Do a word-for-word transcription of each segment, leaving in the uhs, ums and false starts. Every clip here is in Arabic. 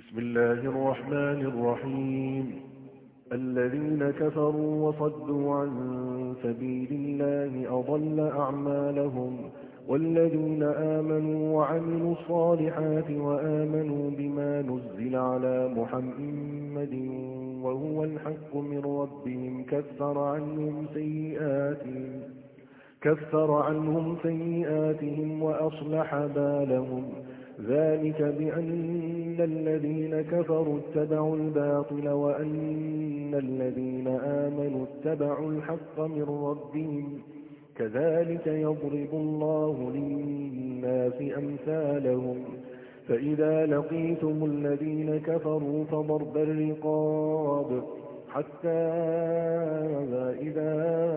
بسم الله الرحمن الرحيم. الذين كفروا وصدوا عن سبيل الله أضل أعمالهم، والذين آمنوا وعملوا الصالحات وآمنوا بما نزل على محمد وهو الحق من ربهم كفر عنهم سيئاتهم كفر عنهم سيئاتهم وأصلح بالهم. ذلك بأن الذين كفروا اتبعوا الباطل وأن الذين آمنوا اتبعوا الحق من ربهم. كذلك يضرب الله للناس أمثالهم. فإذا لقيتم الذين كفروا فضرب الرقاب حتى إذا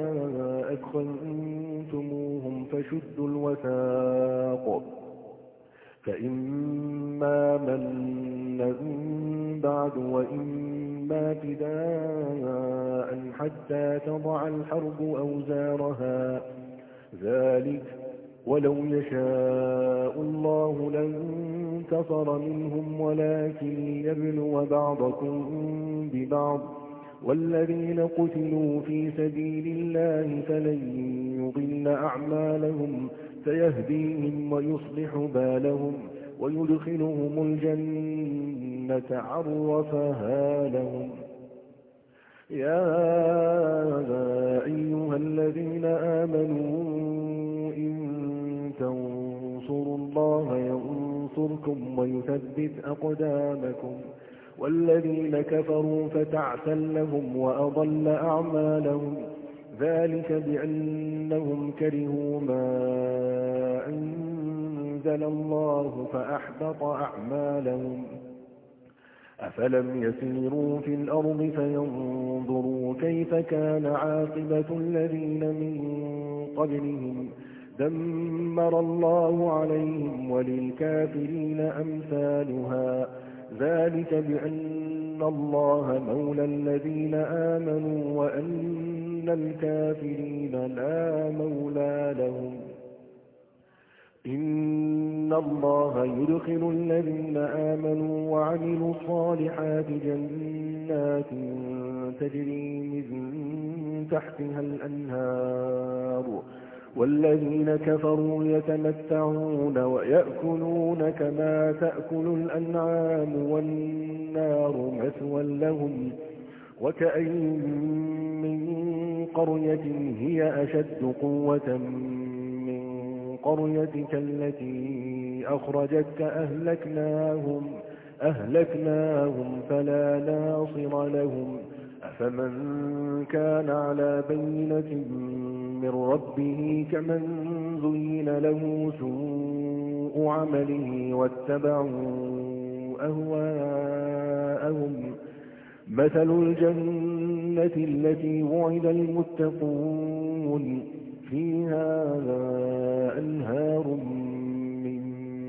أدخلتموهم فشدوا الوثاق، فإما منا بعد وإما فداء حتى تضع الحرب أوزارها. ذلك ولو يشاء الله لانتصر منهم ولكن ليبلو بعضكم ببعض. والذين قتلوا في سبيل الله فلن يضل أعمالهم سيهديهم ويصلح بالهم ويدخلهم الجنة عرفها لهم. يا أيها الذين آمنوا إن تنصروا الله ينصركم ويثبت أقدامكم. والذين كفروا فتعسا لهم وأضل أعمالهم. ذلك بأنهم كرهوا ما أنزل الله فأحبط أعمالهم. أفلم يسيروا في الأرض فينظروا كيف كان عاقبة الذين من قبلهم دمر الله عليهم وللكافرين أمثالها. ذلك بأن الله مولى الذين آمنوا وأن الكافرين لا مولى لهم. إن الله يدخل الذين آمنوا وعملوا الصالحات جنات تجري من تحتها الأنهار، والذين كفروا يتمتعون ويأكلون كما تأكل الأنعام والنار مثوى لهم. وكأين من قرية هي أشد قوة من قريتك التي أخرجتك أهلكناهم, أهلكناهم فلا ناصر لهم. أفمن كان على بينة من ربه كمن زين له سوء عمله واتبعوا أهواءهم. مثل الجنة التي وعد المتقون فيها أنهار من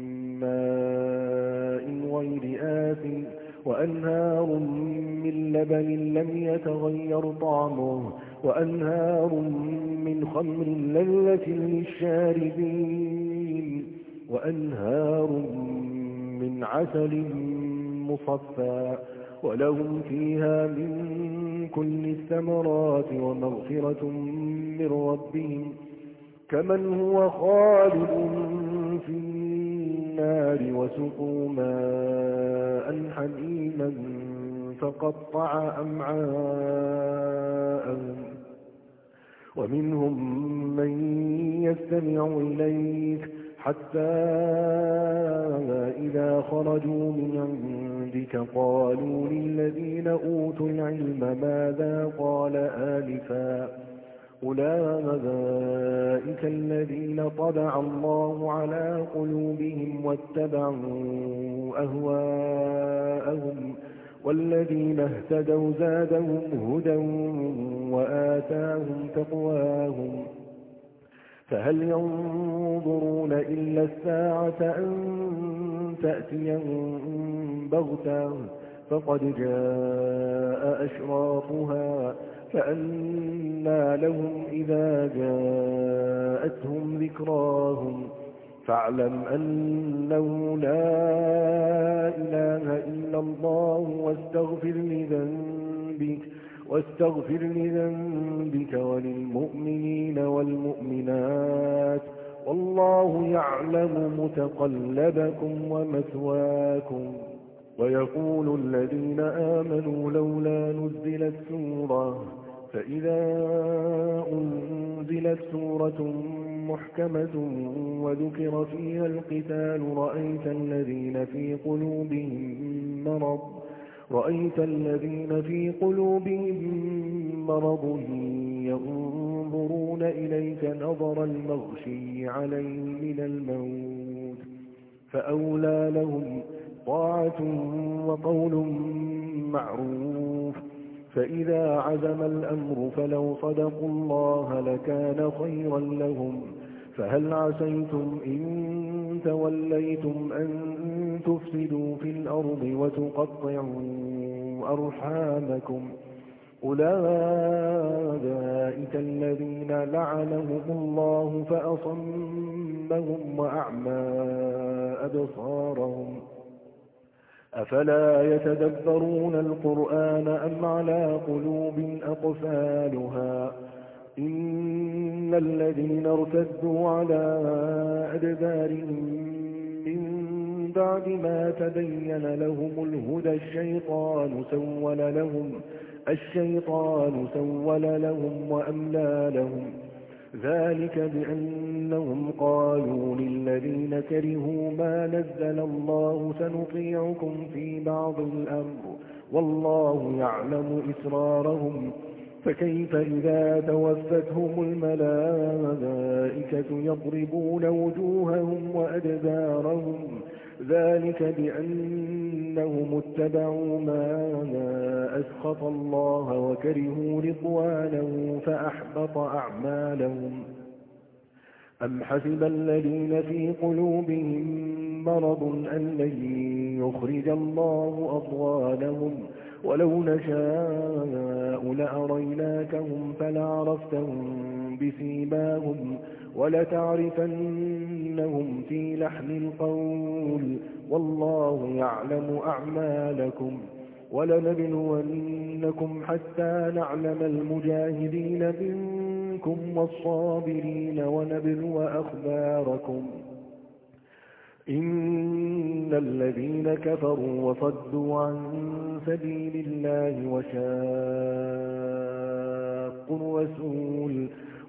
ماء غير آسن وأنهار من لبن لم يتغير طعمه وأنهار من خمر لذة للشاربين وأنهار من عسل مصفى ولهم فيها من كل الثمرات ومغفرة من ربهم كمن هو خالد في النار وسقوا ماء حميما فقطع أمعاءهم. ومنهم من يستمع إليك حتى إذا خرجوا من عندك قالوا للذين أوتوا العلم ماذا قال آنفا أولئك الذين طبع الله على قلوبهم واتبعوا أهواءهم. والذين اهتدوا زادهم هدى وآتاهم تقواهم. فهل ينظرون إلا الساعة أن تأتيهم بغتة فقد جاء أشراطها فأنى لهم إذا جاءتهم ذكراهم فاعلم أنه لا إله إلا الله واستغفر لذنبك واستغفر لذنبك وللمؤمنين والمؤمنات والله يعلم متقلبكم ومثواكم. ويقول الذين آمنوا لولا نزلت سورة فإذا أنزلت سورة محكمة وذكر فيها القتال رأيت الذين في قلوبهم مرض رأيت الذين في قلوبهم مرض ينظرون إليك نظر المغشي عليه من الموت فأولى لهم طاعة وقول معروف. فإذا عزم الأمر فلو صدقوا الله لكان خيرا لهم. فهل عسيتم إن توليتم أن تفسدوا في الأرض وتقطعوا أرحامكم أولئك الذين لعنهم الله فأصمهم وأعمى أبصارهم أفلا يتدبرون القرآن أم على قلوب أقفالها إن الذين ارتدوا على أدبارهم من بعد ما تبين لهم الهدى الشيطان سول لهم الشيطان سول لهم وأملى لهم ذلك بأنهم قالوا للذين كرهوا ما نزل الله سنطيعكم في بعض الأمر والله يعلم إسرارهم فكيف إذا توفتهم الملائكة يضربون وجوههم وأدبارهم ذلك بأنهم اتبعوا ما أسخط الله وكرهوا رضوانه فأحبط أعمالهم. أم حسب الذين في قلوبهم مرض أن لن يخرج الله أضغانهم ولو نشاء لأريناكهم فلعرفتهم بسيماهم ولتعرفنهم في لحن القول والله يعلم أعمالكم. ولنبلونكم حتى نعلم المجاهدين منكم والصابرين ونبلو أخباركم. إن الذين كفروا وصدوا عن سبيل الله وشاقوا الرسول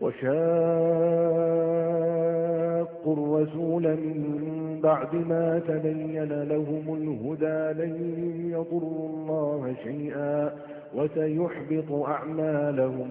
وشاقوا الرسول من بعد ما تبين لهم الهدى لن يضروا الله شيئا وسيحبط أعمالهم.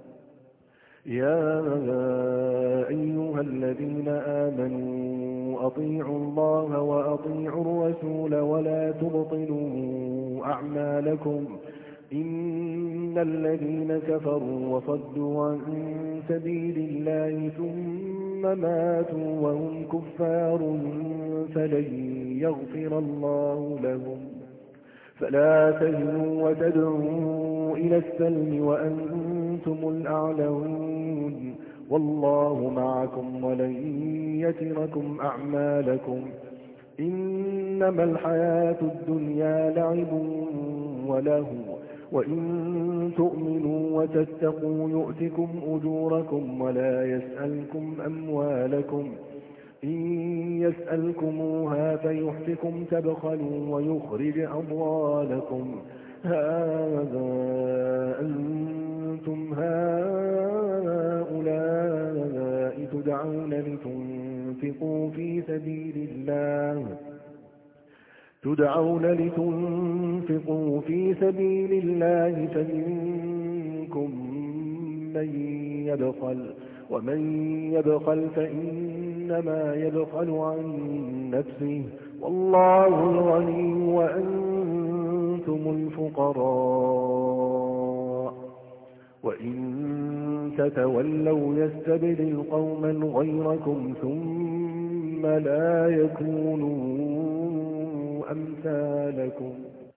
يا أيها الذين آمنوا أطيعوا الله وأطيعوا الرسول ولا تبطلوا أعمالكم إن الذين كفروا وصدوا عن سبيل الله ثم ماتوا وهم كفار فلن يغفر الله لهم. فلا تهنوا وتدعوا إلى السلم وأنتم الأعلون والله معكم ولن يتركم أعمالكم. إنما الحياة الدنيا لعب ولهو وإن تؤمنوا وتتقوا يؤتكم أجوركم ولا يسألكم أموالكم إن يسألكموها فيحفكم تبخلوا ويخرج أموالكم هذا أنتم هؤلاء تدعون لتنفقوا في سبيل الله تدعون لتنفقوا في سبيل الله فمنكم من يبخل ومن يبخل فإنما يبخل عن نفسه والله الغني وأنتم الفقراء وإن تتولوا يستبدل قوما غيركم ثم لا يكونوا أمثالكم.